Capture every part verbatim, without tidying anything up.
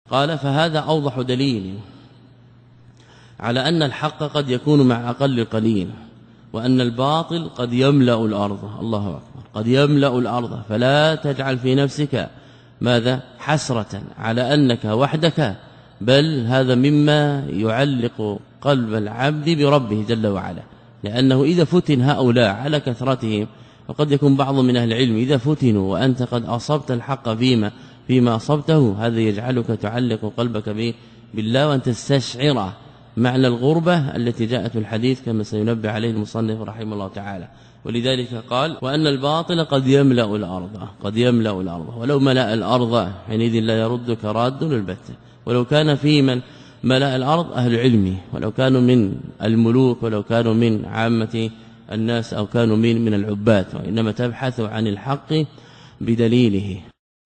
قال فهذا أوضح دليل على أن الحق قد يكون مع أقل القليل، وأن الباطل قد يملأ الأرض. الله أكبر، قد يملأ الأرض، فلا تجعل في نفسك ماذا حسرة على أنك وحدك، بل هذا مما يعلق قلب العبد بربه جل وعلا، لأنه إذا فتن هؤلاء على كثرتهم، وقد يكون بعض من أهل العلم إذا فتنوا وأنت قد أصبت الحق فيما فيما أصبته، هذا يجعلك تعلق قلبك بالله وأن تستشعر معنى الغربة التي جاءت في الحديث كما سينبه عليه المصنف رحمه الله تعالى. ولذلك قال وأن الباطل قد يملأ الأرض، قد يملأ الأرض، ولو ملأ الأرض حينئذ لا يردك راد البتة. ولو كان في من ملأ الأرض أهل العلم، ولو كانوا من الملوك، ولو كانوا من عامة الناس، أو كانوا من من العباد، وإنما تبحث عن الحق بدليله.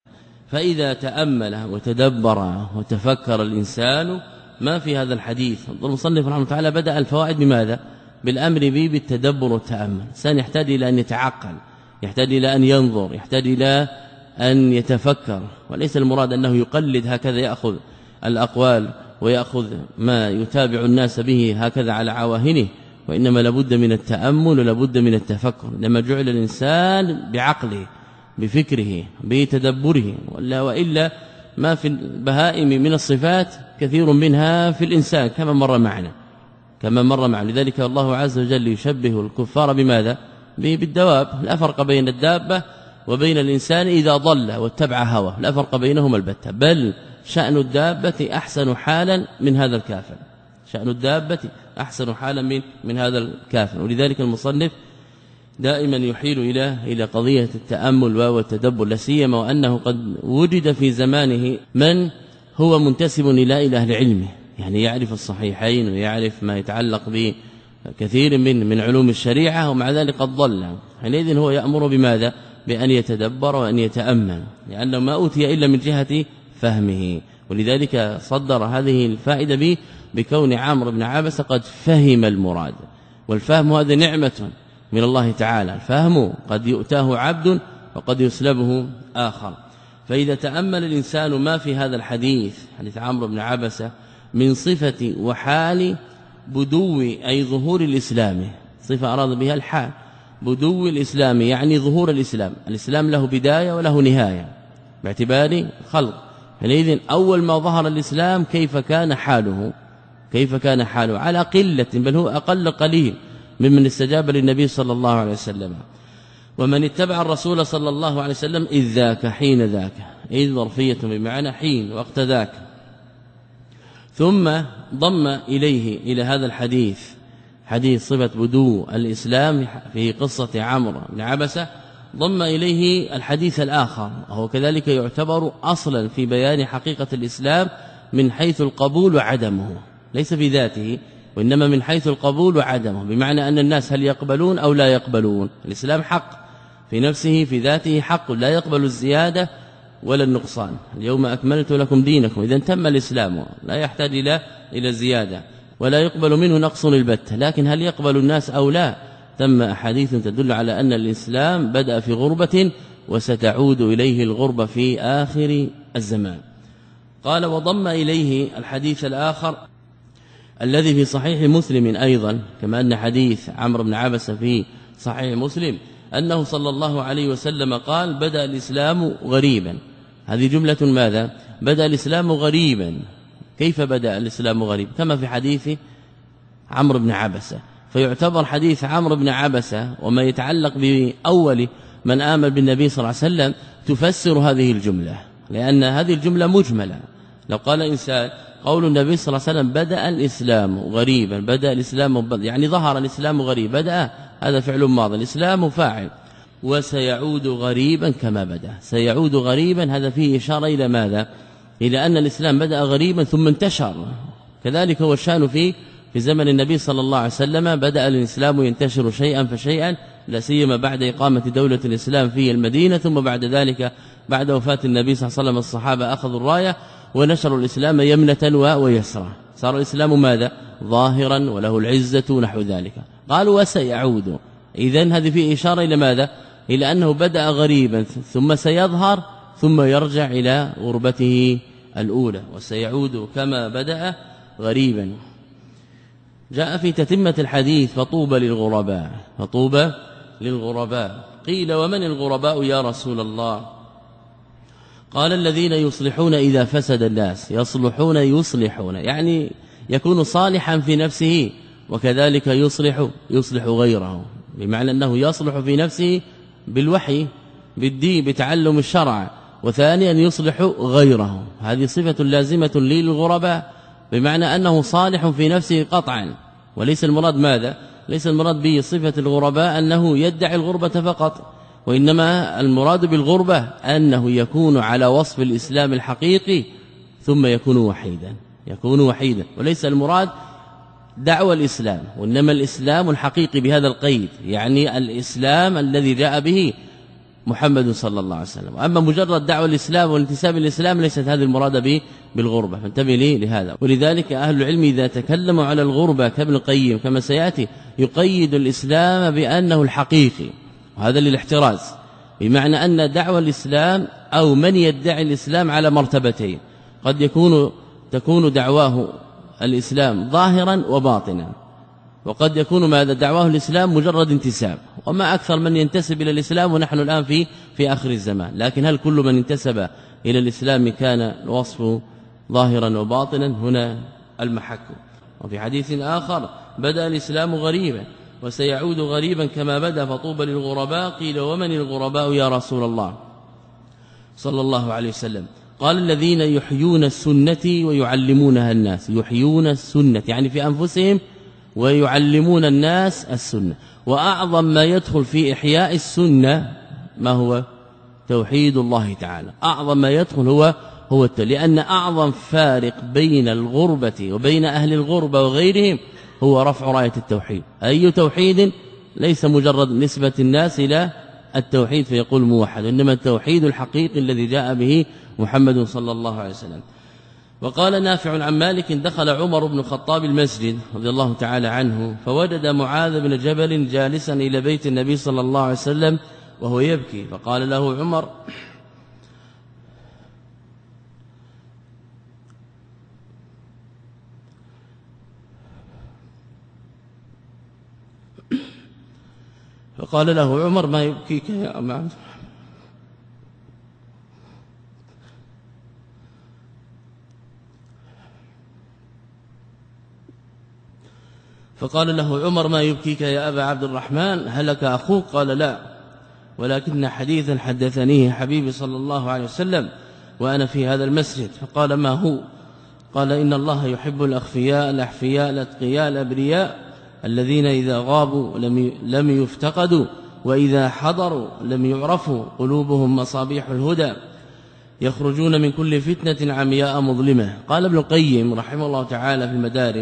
فإذا تأمل وتدبر وتفكر الإنسان ما في هذا الحديث، المصنف رحمه الله تعالى بدأ الفوائد بماذا؟ بالأمر به بالتدبر والتأمل. الإنسان يحتاج إلى أن يتعقل، يحتاج إلى أن ينظر، يحتاج إلى أن يتفكر، وليس المراد أنه يقلد هكذا، يأخذ الأقوال ويأخذ ما يتابع الناس به هكذا على عواهنه، وإنما لابد من التأمل ولابد من التفكر. لما جعل الإنسان بعقله بفكره بتدبره، ولا وإلا ما في البهائم من الصفات كثير منها في الإنسان كما مر معنا كما مر معنا لذلك الله عز وجل يشبه الكفار بماذا؟ بالدواب. لا فرق بين الدابة وبين الإنسان إذا ضل واتبع هواه، لا فرق بينهما البتة، بل شأن الدابة أحسن حالا من هذا الكافر، شأن الدابة أحسن حالا من من هذا الكافر. ولذلك المصنف دائما يحيل إلى إلى قضية التأمل والتدبر، لا سيما وأنه قد وجد في زمانه من هو منتسب إلى إلى أهل علمه، يعني يعرف الصحيحين ويعرف ما يتعلق بكثير من من علوم الشريعة، ومع ذلك قد ضل. حينئذ هو يأمر بماذا؟ بأن يتدبر وأن يتأمل، لأنه ما أوتي إلا من جهة فهمه. ولذلك صدر هذه الفائدة به بكون عمرو بن عبسة قد فهم المراد، والفهم هذا نعمة من الله تعالى، الفهم قد يؤتاه عبد وقد يسلبه آخر. فإذا تأمل الإنسان ما في هذا الحديث، حديث عمرو بن عبسة، من صفة وحال بدو أي ظهور الإسلام، صفة أراد بها الحال بدو الإسلام، يعني ظهور الإسلام. الإسلام له بداية وله نهاية باعتبار خلق. حينئذ أول ما ظهر الإسلام كيف كان حاله؟ كيف كان حاله؟ على قلة، بل هو أقل قليل ممن استجاب للنبي صلى الله عليه وسلم، ومن اتبع الرسول صلى الله عليه وسلم إذ ذاك حين ذاك، إذ ظرفية بمعنى حين وقت ذاك. ثم ضم إليه إلى هذا الحديث حديث صفة بدو الإسلام في قصة عمرو بن عبسة، ضم إليه الحديث الآخر، وهو كذلك يعتبر أصلا في بيان حقيقة الإسلام من حيث القبول وعدمه، ليس في ذاته وإنما من حيث القبول وعدمه، بمعنى أن الناس هل يقبلون أو لا يقبلون. الإسلام حق في نفسه في ذاته، حق لا يقبل الزيادة ولا النقصان. اليوم أكملت لكم دينكم، إذا تم الإسلام لا يحتاج إلى إلى الزيادة، ولا يقبل منه نقص البتة. لكن هل يقبل الناس أو لا؟ تم أحاديث تدل على أن الإسلام بدأ في غربة وستعود إليه الغربة في آخر الزمان. قال وضم إليه الحديث الآخر الذي في صحيح مسلم أيضا، كما أن حديث عمرو بن عبسة في صحيح مسلم أنه صلى الله عليه وسلم قال بدأ الإسلام غريبا. هذه جملة ماذا؟ بدأ الإسلام غريبا. كيف بدأ الإسلام غريبا؟ كما في حديث عمرو بن عبسة. فيعتبر حديث عمرو بن عبسة وما يتعلق بأول من آمن بالنبي صلى الله عليه وسلم تفسر هذه الجملة، لأن هذه الجملة مجملة. لو قال إنسان قول النبي صلى الله عليه وسلم بدأ الإسلام غريبا، بدأ الإسلام يعني ظهر الإسلام غريب، بدأ هذا فعل ماضي، الإسلام فاعل، وسيعود غريبا كما بدأ. سيعود غريبا هذا فيه إشارة إلى ماذا؟ إلى أن الإسلام بدأ غريبا ثم انتشر. كذلك هو الشأن في في زمن النبي صلى الله عليه وسلم، بدأ الإسلام ينتشر شيئا فشيئا، لا سيما بعد إقامة دولة الإسلام في المدينة، ثم بعد ذلك بعد وفاة النبي صلى الله عليه وسلم الصحابة أخذوا الراية ونشروا الإسلام يمنة ويسرا، صار الإسلام ماذا؟ ظاهرا وله العزة نحو ذلك. قالوا وسيعود، إذن هذه فيه إشارة إلى ماذا؟ إلى أنه بدأ غريبا ثم سيظهر ثم يرجع إلى غربته الأولى وسيعود كما بدأ غريبا. جاء في تتمة الحديث فطوبى للغرباء فطوبى للغرباء. قيل ومن الغرباء يا رسول الله؟ قال الذين يصلحون إذا فسد الناس. يصلحون يصلحون يعني يكون صالحا في نفسه وكذلك يصلح يصلح غيره، بمعنى أنه يصلح في نفسه بالوحي بالدين بتعلم الشرع، وثانيا يصلح غيره. هذه صفة لازمة للغرباء، بمعنى أنه صالح في نفسه قطعا. وليس المراد ماذا؟ ليس المراد به صفة الغرباء أنه يدعي الغربة فقط، وإنما المراد بالغربة أنه يكون على وصف الإسلام الحقيقي ثم يكون وحيدا يكون وحيدا وليس المراد دعوة الإسلام، وإنما الإسلام الحقيقي بهذا القيد، يعني الإسلام الذي جاء به محمد صلى الله عليه وسلم. أما مجرد دعوة الإسلام والانتساب للإسلام ليست هذه المراد به بالغربة، فانتبه لي لهذا. ولذلك أهل العلم إذا تكلموا على الغربة كابن القيم كما سيأتي يقيد الإسلام بأنه الحقيقي، وهذا للاحتراز، بمعنى أن دعوة الإسلام أو من يدعي الإسلام على مرتبتين، قد يكون تكون دعواه الإسلام ظاهرا وباطنا، وقد يكون ماذا دعواه الإسلام مجرد انتساب، وما أكثر من ينتسب إلى الإسلام ونحن الآن في في آخر الزمان. لكن هل كل من انتسب إلى الإسلام كان الوصف ظاهرا وباطنا؟ هنا المحك. وفي حديث آخر بدأ الإسلام غريبا وسيعود غريبا كما بدأ فطوبى للغرباء. قيل ومن الغرباء يا رسول الله صلى الله عليه وسلم؟ قال الذين يحيون السنة ويعلمونها الناس. يحيون السنة يعني في أنفسهم ويعلمون الناس السنة. وأعظم ما يدخل في إحياء السنة ما هو؟ توحيد الله تعالى. أعظم ما يدخل هو هو التوحيد، لأن أعظم فارق بين الغربة وبين أهل الغربة وغيرهم هو رفع راية التوحيد. أي توحيد؟ ليس مجرد نسبة الناس إلى التوحيد فيقول موحد، إنما التوحيد الحقيقي الذي جاء به محمد صلى الله عليه وسلم. وقال نافع عن مالك دخل عمر بن الخطاب المسجد رضي الله تعالى عنه فوجد معاذ بن جبل جالسا إلى بيت النبي صلى الله عليه وسلم وهو يبكي، فقال له عمر فقال له عمر ما يبكيك يا معاذ؟ فقال له عمر ما يبكيك يا أبا عبد الرحمن؟ هلك أخوك؟ قال لا، ولكن حديثا حدثنيه حبيبي صلى الله عليه وسلم وأنا في هذا المسجد. فقال ما هو؟ قال إن الله يحب الأخفياء الأحفياء الأتقياء الأبرياء الذين إذا غابوا لم لم يفتقدوا وإذا حضروا لم يعرفوا، قلوبهم مصابيح الهدى يخرجون من كل فتنة عمياء مظلمة. قال ابن القيم رحمه الله تعالى في المدارج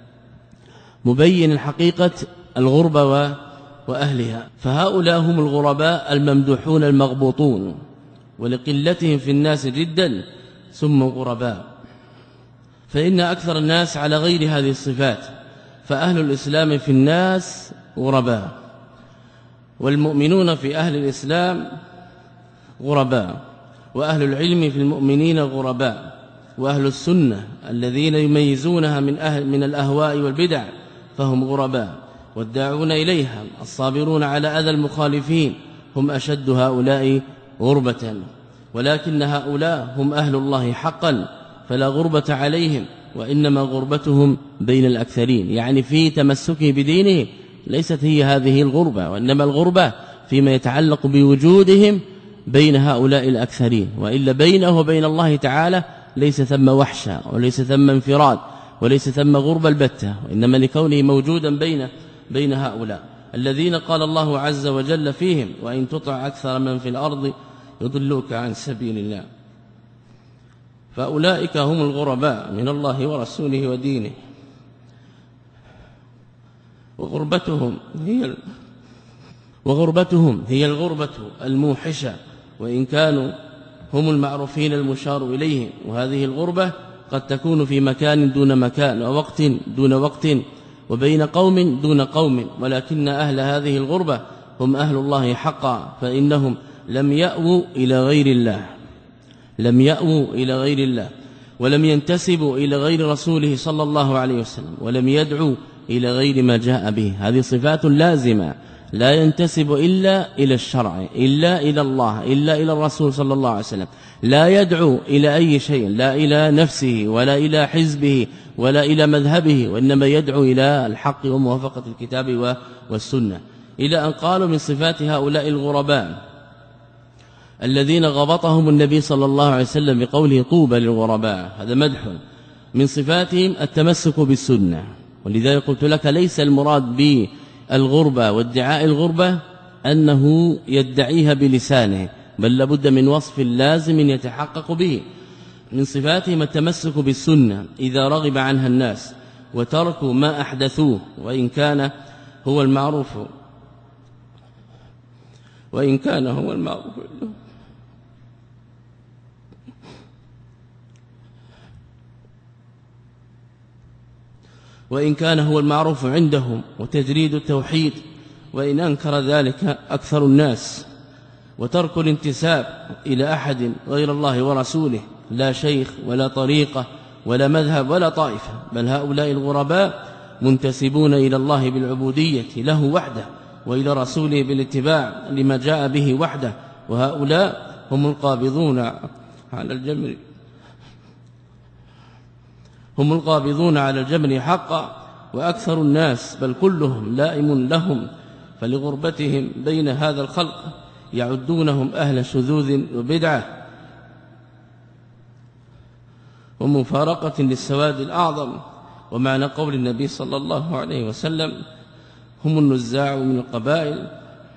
مبين حقيقة الغربة وأهلها، فهؤلاء هم الغرباء الممدوحون المغبوطون، ولقلتهم في الناس جدا سموا غرباء، فإن أكثر الناس على غير هذه الصفات، فأهل الإسلام في الناس غرباء، والمؤمنون في أهل الإسلام غرباء، وأهل العلم في المؤمنين غرباء، وأهل السنة الذين يميزونها من أهل من الأهواء والبدع فهم غرباء، والداعون إليها الصابرون على أذى المخالفين هم أشد هؤلاء غربة، ولكن هؤلاء هم أهل الله حقا فلا غربة عليهم، وإنما غربتهم بين الأكثرين، يعني في تمسكه بدينه ليست هي هذه الغربة، وإنما الغربة فيما يتعلق بوجودهم بين هؤلاء الأكثرين، وإلا بينه وبين الله تعالى ليس ثم وحشة وليس ثم انفراد وليس ثم غربة البتة، وإنما لكونه موجودا بين بين هؤلاء الذين قال الله عز وجل فيهم وإن تطع أكثر من في الأرض يضلوك عن سبيل الله، فأولئك هم الغرباء من الله ورسوله ودينه، وغربتهم هي وغربتهم هي الغربة الموحشة، وإن كانوا هم المعروفين المشار إليهم، وهذه الغربة قد تكون في مكان دون مكان ووقت دون وقت وبين قوم دون قوم، ولكن أهل هذه الغربة هم أهل الله حقا، فإنهم لم يأووا إلى غير الله لم يأووا إلى غير الله ولم ينتسبوا إلى غير رسوله صلى الله عليه وسلم ولم يدعوا إلى غير ما جاء به. هذه صفات لازمة، لا ينتسب إلا إلى الشرع، إلا إلى الله، إلا إلى الرسول صلى الله عليه وسلم، لا يدعو إلى أي شيء، لا إلى نفسه ولا إلى حزبه ولا إلى مذهبه، وإنما يدعو إلى الحق وموافقة الكتاب والسنة. إلى أن قالوا من صفات هؤلاء الغرباء الذين غبطهم النبي صلى الله عليه وسلم بقوله طوبى للغرباء، هذا مدح. من صفاتهم التمسك بالسنة، ولذلك قلت لك ليس المراد بالغربة وادعاء الغربة أنه يدعيها بلسانه، بل لابد من وصف لازم يتحقق به. من صفاتهم التمسك بالسنة إذا رغب عنها الناس وتركوا ما أحدثوه، وإن كان هو المعروف وإن كان هو المعروف وإن كان هو المعروف عندهم وتجريد التوحيد، وإن أنكر ذلك أكثر الناس، وترك الانتساب إلى أحد غير الله ورسوله، لا شيخ ولا طريقة ولا مذهب ولا طائفة، بل هؤلاء الغرباء منتسبون إلى الله بالعبودية له وحده، وإلى رسوله بالاتباع لما جاء به وحده، وهؤلاء هم القابضون على الجمر هم القابضون على الجمر حقا، وأكثر الناس بل كلهم لائم لهم، فلغربتهم بين هذا الخلق يعدونهم أهل شذوذ وبدعة ومفارقة للسواد الأعظم. ومعنى قول النبي صلى الله عليه وسلم هم النزاع من القبائل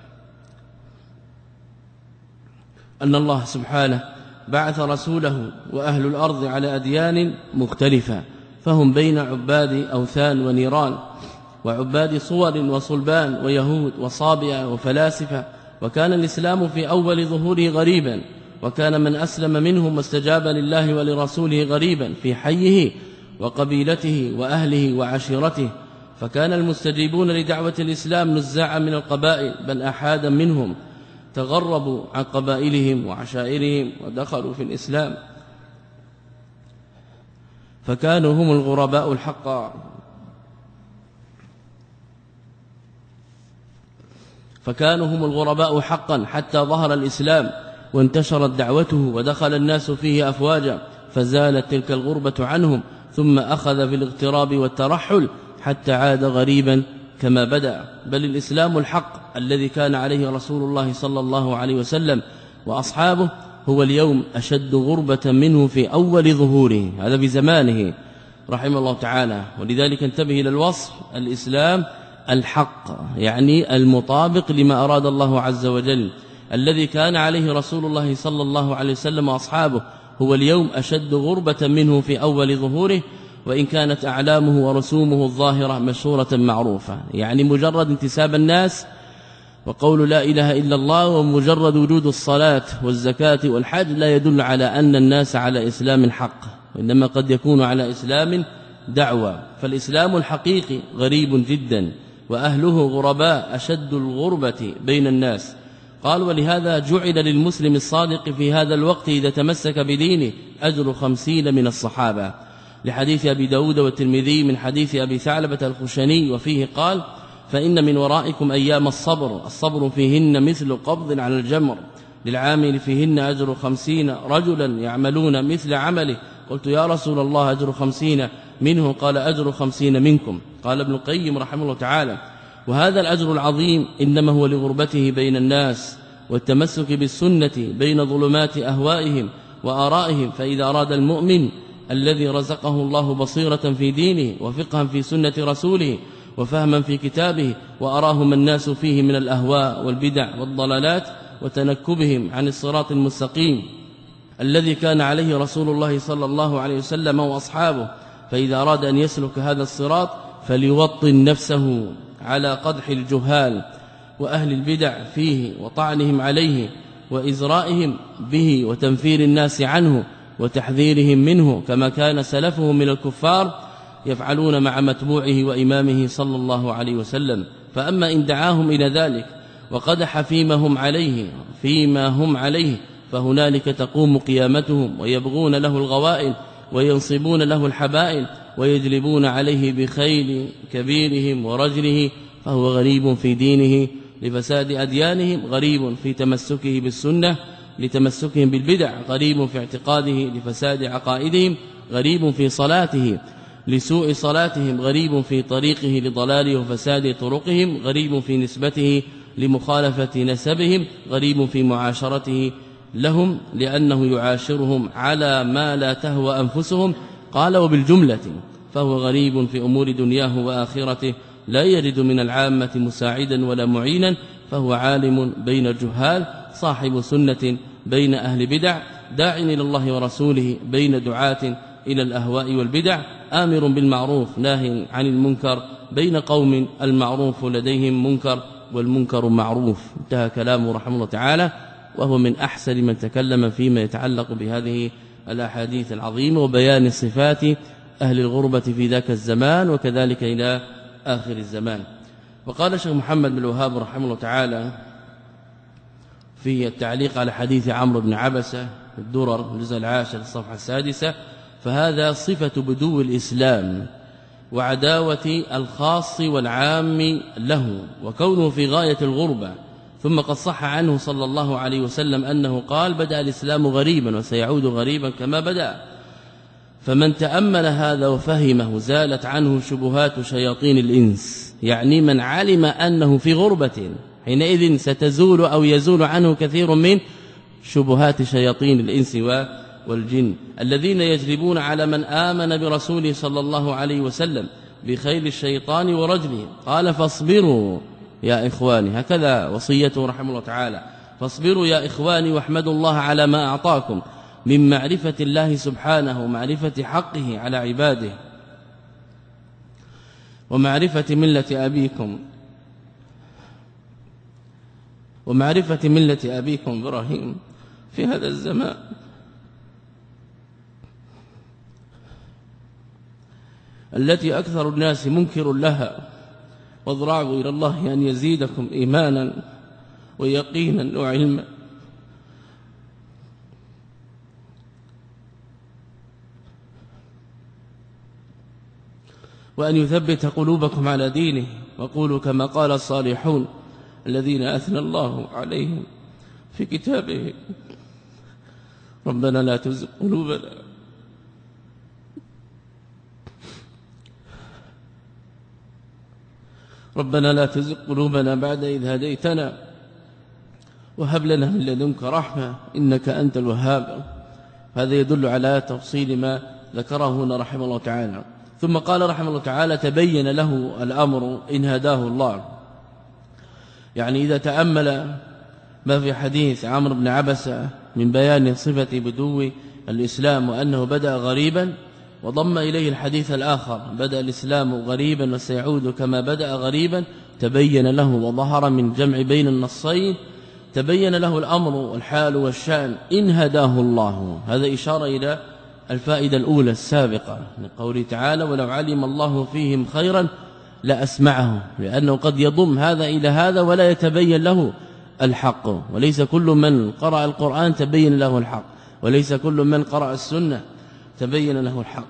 أن الله سبحانه بعث رسوله وأهل الأرض على أديان مختلفة، فهم بين عباد أوثان ونيران، وعباد صور وصلبان ويهود وصابئة وفلاسفة. وكان الإسلام في أول ظهوره غريبا، وكان من أسلم منهم واستجاب لله ولرسوله غريبا في حيه وقبيلته وأهله وعشيرته، فكان المستجيبون لدعوة الإسلام نزاعا من القبائل، بل أحادا منهم تغربوا عن قبائلهم وعشائرهم ودخلوا في الإسلام، فكانوا هم الغرباء الحقا فكانوا هم الغرباء حقا حتى ظهر الإسلام وانتشرت دعوته ودخل الناس فيه أفواجا، فزالت تلك الغربة عنهم، ثم أخذ في الاغتراب والترحل حتى عاد غريبا كما بدأ. بل الإسلام الحق الذي كان عليه رسول الله صلى الله عليه وسلم وأصحابه هو اليوم أشد غربة منه في أول ظهوره، هذا بزمانه رحمه الله تعالى. ولذلك انتبه إلى الوصف الإسلام الحق، يعني المطابق لما أراد الله عز وجل، الذي كان عليه رسول الله صلى الله عليه وسلم وأصحابه هو اليوم أشد غربة منه في أول ظهوره، وإن كانت أعلامه ورسومه الظاهرة مشهورة معروفة. يعني مجرد انتساب الناس وقول لا إله إلا الله ومجرد وجود الصلاة والزكاة والحج لا يدل على أن الناس على إسلام حق، وإنما قد يكون على إسلام دعوة. فالإسلام الحقيقي غريب جدا، وأهله غرباء أشد الغربة بين الناس. قال ولهذا جعل للمسلم الصادق في هذا الوقت إذا تمسك بدينه أجر خمسين من الصحابة، لحديث أبي داود والترمذي من حديث أبي ثعلبة الخشني، وفيه قال فإن من ورائكم أيام الصبر، الصبر فيهن مثل قبض على الجمر، للعامل فيهن أجر خمسين رجلا يعملون مثل عمله. قلت يا رسول الله أجر خمسين منه؟ قال أجر خمسين منكم. قال ابن القيم رحمه الله تعالى وهذا الأجر العظيم إنما هو لغربته بين الناس والتمسك بالسنة بين ظلمات أهوائهم وآرائهم. فإذا أراد المؤمن الذي رزقه الله بصيرة في دينه وفقها في سنة رسوله وفهما في كتابه وأراهم الناس فيه من الأهواء والبدع والضلالات وتنكبهم عن الصراط المستقيم الذي كان عليه رسول الله صلى الله عليه وسلم وأصحابه، فإذا أراد أن يسلك هذا الصراط فليوطن نفسه على قدح الجهال وأهل البدع فيه وطعنهم عليه وإزرائهم به وتنفير الناس عنه وتحذيرهم منه، كما كان سلفهم من الكفار يفعلون مع متبوعه وإمامه صلى الله عليه وسلم. فأما إن دعاهم إلى ذلك وقدح فيما هم عليه فيما هم عليه فهنالك تقوم قيامتهم ويبغون له الغوائل وينصبون له الحبائل ويجلبون عليه بخيل كبيرهم ورجله، فهو غريب في دينه لفساد أديانهم، غريب في تمسكه بالسنة لتمسكهم بالبدع، غريب في اعتقاده لفساد عقائدهم، غريب في صلاته لسوء صلاتهم، غريب في طريقه لضلاله وفساد طرقهم، غريب في نسبته لمخالفة نسبهم، غريب في معاشرته لهم لأنه يعاشرهم على ما لا تهوى أنفسهم. قال وبالجملة فهو غريب في أمور دنياه وآخرته، لا يجد من العامة مساعدا ولا معينا، فهو عالم بين الجهال، صاحب سنة بين أهل بدع، داع إلى الله ورسوله بين دعاة إلى الأهواء والبدع، آمر بالمعروف ناهي عن المنكر بين قوم المعروف لديهم منكر والمنكر معروف. انتهى كلامه رحمه الله تعالى، وهو من أحسن من تكلم فيما يتعلق بهذه الأحاديث العظيمة وبيان صفات أهل الغربة في ذاك الزمان وكذلك إلى آخر الزمان. وقال الشيخ محمد بن الوهاب رحمه الله تعالى في التعليق على حديث عمرو بن عبسة الدرر الجزء العاشر الصفحة السادسة: فهذا صفة بدو الإسلام وعداوة الخاص والعام له، وكونه في غاية الغربة. ثم قد صح عنه صلى الله عليه وسلم أنه قال: بدأ الإسلام غريبا وسيعود غريبا كما بدأ. فمن تأمل هذا وفهمه زالت عنه شبهات شياطين الإنس، يعني من علم أنه في غربة حينئذ ستزول أو يزول عنه كثير من شبهات شياطين الإنس والجن الذين يجلبون على من آمن برسوله صلى الله عليه وسلم بخيل الشيطان ورجله. قال: فاصبروا يا إخواني، هكذا وصيته رحمه الله تعالى: فاصبروا يا إخواني واحمدوا الله على ما أعطاكم من معرفة الله سبحانه ومعرفة حقه على عباده ومعرفة ملة أبيكم ومعرفة ملة أبيكم إبراهيم في هذا الزمان، التي أكثر الناس منكر لها، واضرعوا إلى الله أن يزيدكم إيمانا ويقينا وعلما. وأن يثبت قلوبكم على دينه، وقولوا كما قال الصالحون الذين أثنى الله عليهم في كتابه: ربنا لا تزغ قلوبنا ربنا لا تزغ قلوبنا بعد إذ هديتنا وهب لنا من لدنك رحمة إنك أنت الوهاب. هذا يدل على تفصيل ما ذكره هنا رحمه الله تعالى. ثم قال رحمه الله تعالى: تبين له الأمر إن هداه الله. يعني إذا تأمل ما في حديث عمرو بن عبسة من بيان صفة بدو الإسلام وأنه بدأ غريبا، وضم إليه الحديث الآخر: بدأ الإسلام غريبا وسيعود كما بدأ غريبا، تبين له وظهر من جمع بين النصين، تبين له الأمر والحال والشأن إن هداه الله. هذا إشارة إلى الفائدة الأولى السابقة من قوله تعالى: ولو علم الله فيهم خيرا لأسمعهم، لأنه قد يضم هذا إلى هذا ولا يتبين له الحق، وليس كل من قرأ القرآن تبين له الحق، وليس كل من قرأ السنة تبين له الحق.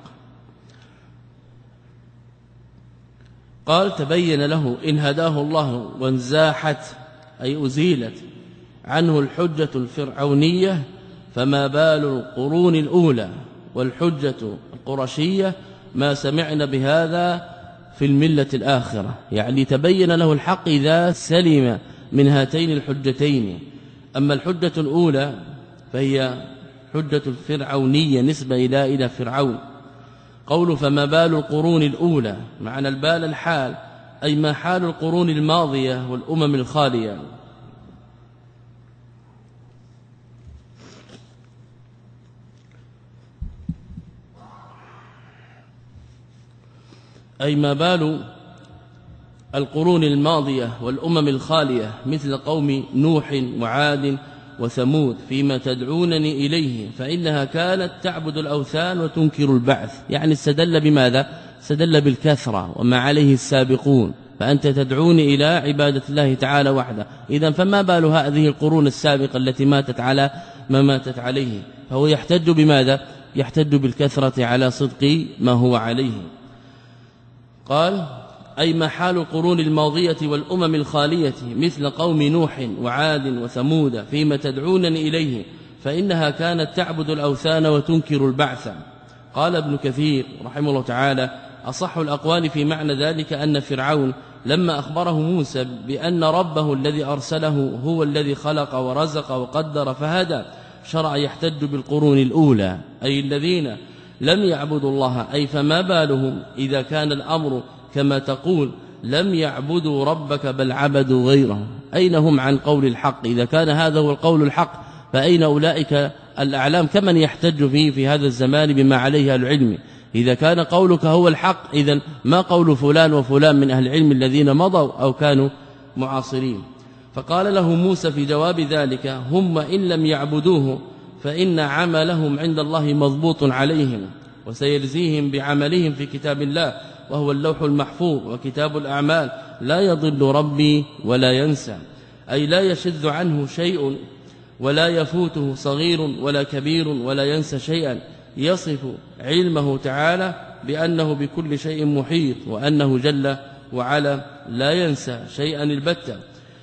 قال: تبين له إن هداه الله وانزاحت أي أزيلت عنه الحجة الفرعونية، فما بال القرون الأولى والحجة القرشية ما سمعنا بهذا في الملة الآخرة. يعني تبين له الحق إذا سلم من هاتين الحجتين. أما الحجة الأولى فهي حجة الفرعونية نسبة إلى إلى فرعون. قول فما بال القرون الأولى، معنى البال الحال، أي ما حال القرون الماضية والأمم الخالية. أي ما بال القرون الماضية والأمم الخالية، مثل قوم نوح وعاد وثمود فيما تدعونني إليه، فإنها كانت تعبد الأوثان وتنكر البعث. يعني استدل بماذا؟ استدل بالكثرة وما عليه السابقون، فأنت تدعوني إلى عبادة الله تعالى وحده. إذن فما بال هذه القرون السابقة التي ماتت على ما ماتت عليه؟ فهو يحتج بماذا؟ يحتج بالكثرة على صدق ما هو عليه. قال أي ما حال القرون الماضية والأمم الخالية مثل قوم نوح وعاد وثمود فيما تدعونني إليه، فإنها كانت تعبد الأوثان وتنكر البعث. قال ابن كثير رحمه الله تعالى أصح الأقوال في معنى ذلك أن فرعون لما أخبره موسى بأن ربه الذي أرسله هو الذي خلق ورزق وقدر فهدى، شرع يحتج بالقرون الأولى أي الذين لم يعبدوا الله، أي فما بالهم إذا كان الأمر كما تقول لم يعبدوا ربك بل عبدوا غيره، أين هم عن قول الحق؟ إذا كان هذا هو القول الحق فأين أولئك الأعلام كمن يحتج فيه في هذا الزمان بما عليه العلم؟ إذا كان قولك هو الحق إذن ما قول فلان وفلان من أهل العلم الذين مضوا أو كانوا معاصرين؟ فقال له موسى في جواب ذلك هم إن لم يعبدوه فإن عملهم عند الله مضبوط عليهم وسيجزيهم بعملهم في كتاب الله وهو اللوح المحفوظ وكتاب الأعمال لا يضل ربي ولا ينسى، أي لا يشذ عنه شيء ولا يفوته صغير ولا كبير ولا ينسى شيئا، يصف علمه تعالى بأنه بكل شيء محيط وأنه جل وعلا لا ينسى شيئا البتة.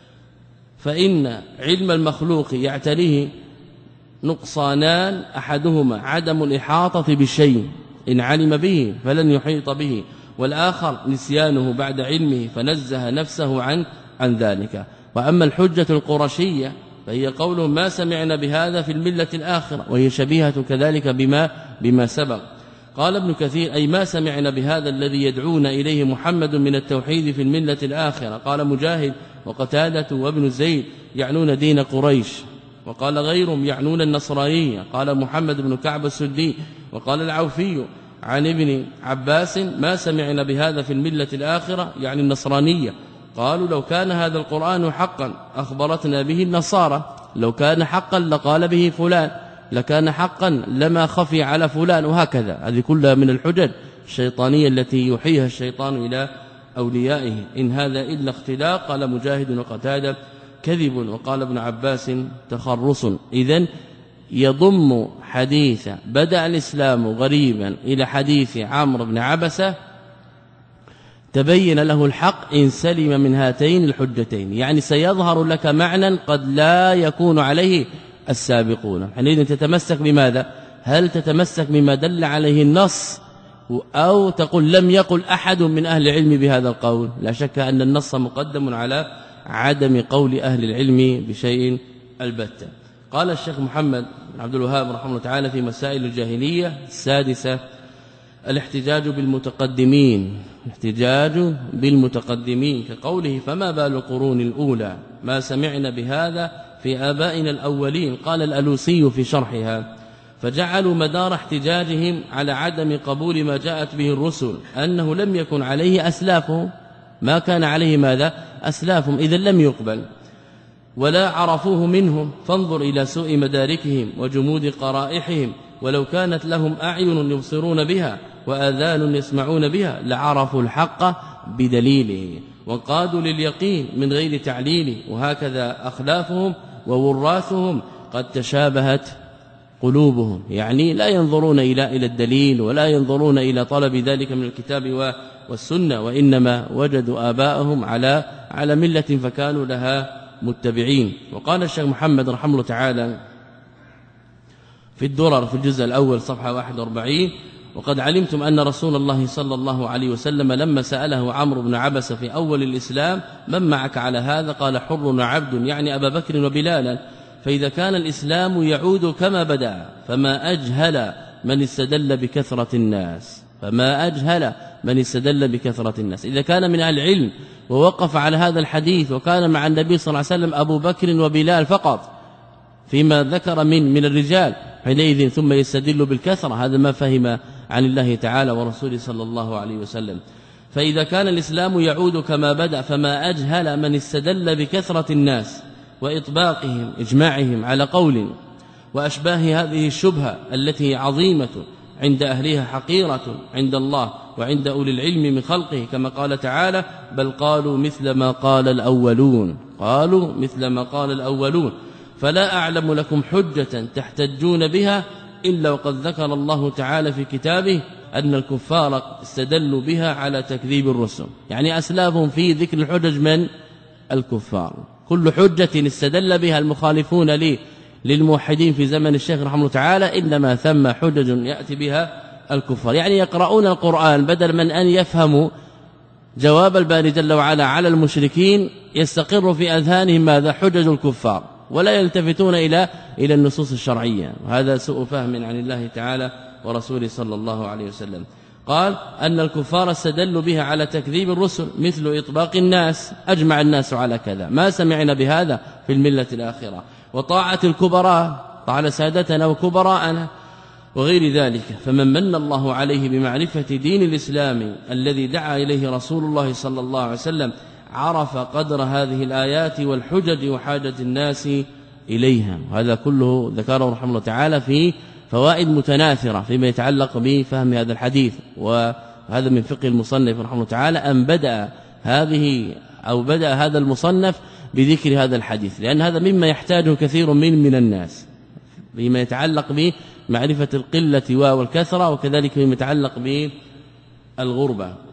فإن علم المخلوق يعتريه نقصانان، أحدهما عدم الإحاطة بالشيء إن علم به فلن يحيط به، والآخر نسيانه بعد علمه فنزه نفسه عن عن ذلك. وأما الحجة القرشية فهي قول ما سمعنا بهذا في الملة الآخرة، وهي شبيهة كذلك بما بما سبق. قال ابن كثير أي ما سمعنا بهذا الذي يدعون إليه محمد من التوحيد في الملة الآخرة. قال مجاهد وقتادة وابن زيد يعنون دين قريش، وقال غيرهم يعنون النصرانية. قال محمد بن كعب السدي وقال العوفي عن ابن عباس ما سمعنا بهذا في الملة الآخرة يعني النصرانية. قالوا لو كان هذا القرآن حقا أخبرتنا به النصارى، لو كان حقا لقال به فلان، لكان حقا لما خفي على فلان، وهكذا. هذه كلها من الحجج الشيطانية التي يحييها الشيطان إلى أوليائه. إن هذا إلا اختلاق. قال مجاهد وقتادة كذب، وقال ابن عباس تخرص. إذن يضم حديث بدأ الإسلام غريبا إلى حديث عمرو بن عبسة تبين له الحق إن سلم من هاتين الحجتين، يعني سيظهر لك معنى قد لا يكون عليه السابقون. حينئذ تتمسك بماذا؟ هل تتمسك بما دل عليه النص أو تقول لم يقل أحد من أهل العلم بهذا القول؟ لا شك أن النص مقدم على عدم قول أهل العلم بشيء البتة. قال الشيخ محمد بن عبد الوهاب رحمه الله تعالى في مسائل الجاهلية السادسة الاحتجاج بالمتقدمين، الاحتجاج بالمتقدمين كقوله فما بال القرون الأولى ما سمعنا بهذا في آبائنا الأولين. قال الألوسي في شرحها فجعلوا مدار احتجاجهم على عدم قبول ما جاءت به الرسل أنه لم يكن عليه أسلافهم، ما كان عليه ماذا؟ أسلافهم، إذن لم يقبل ولا عرفوه منهم. فانظر إلى سوء مداركهم وجمود قرائحهم، ولو كانت لهم أعين يبصرون بها وآذان يسمعون بها لعرفوا الحق بدليله وقادوا لليقين من غير تعليل. وهكذا أخلافهم ووراثهم قد تشابهت قلوبهم، يعني لا ينظرون إلى إلى الدليل ولا ينظرون إلى طلب ذلك من الكتاب والسنة، وإنما وجدوا آباءهم على على ملة فكانوا لها متبعين. وقال الشيخ محمد رحمه الله تعالى في الدرر في الجزء الأول صفحة واحد وأربعين وقد علمتم أن رسول الله صلى الله عليه وسلم لما سأله عمرو بن عبسة في أول الإسلام من معك على هذا؟ قال حر وعبد، يعني أبا بكر وبلالا. فإذا كان الإسلام يعود كما بدأ فما أجهل من استدل بكثرة الناس، فما أجهل من استدل بكثرة الناس. إذا كان من أهل العلم ووقف على هذا الحديث وكان مع النبي صلى الله عليه وسلم أبو بكر وبلال فقط فيما ذكر من من الرجال، حينئذ ثم يستدل بالكثرة، هذا ما فهم عن الله تعالى ورسوله صلى الله عليه وسلم. فإذا كان الإسلام يعود كما بدأ فما أجهل من استدل بكثرة الناس وإطباقهم إجماعهم على قول وأشباه هذه الشبهة التي عظيمة عند أهلها حقيرة عند الله وعند أولي العلم من خلقه، كما قال تعالى بل قالوا مثل ما قال الأولون، قالوا مثل ما قال الأولون. فلا أعلم لكم حجة تحتجون بها إلا وقد ذكر الله تعالى في كتابه أن الكفار استدلوا بها على تكذيب الرسل، يعني أسلافهم في ذكر الحجج من الكفار. كل حجة استدل بها المخالفون لي للموحدين في زمن الشيخ رحمه الله تعالى إنما ثم حجج يأتي بها الكفار، يعني يقرؤون القرآن بدل من أن يفهموا جواب الباري جل وعلا على المشركين يستقر في أذهانهم ماذا؟ حجج الكفار، ولا يلتفتون إلى إلى النصوص الشرعية، وهذا سوء فهم عن الله تعالى ورسوله صلى الله عليه وسلم. قال أن الكفار استدلوا بها على تكذيب الرسل مثل إطباق الناس، أجمع الناس على كذا، ما سمعنا بهذا في الملة الآخرة، وطاعة الكبراء، طاعة سادتنا وكبراءنا وغير ذلك. فمن من الله عليه بمعرفة دين الإسلام الذي دعا إليه رسول الله صلى الله عليه وسلم عرف قدر هذه الآيات والحجج وحاجة الناس إليها. وهذا كله ذكره رحمه الله تعالى في فوائد متناثرة فيما يتعلق بفهم هذا الحديث، وهذا من فقه المصنف رحمه الله تعالى أن بدأ هذه أو بدأ هذا المصنف بذكر هذا الحديث، لأن هذا مما يحتاجه كثير من من الناس فيما يتعلق بمعرفة القلة والكثرة، وكذلك فيما يتعلق بالغربة.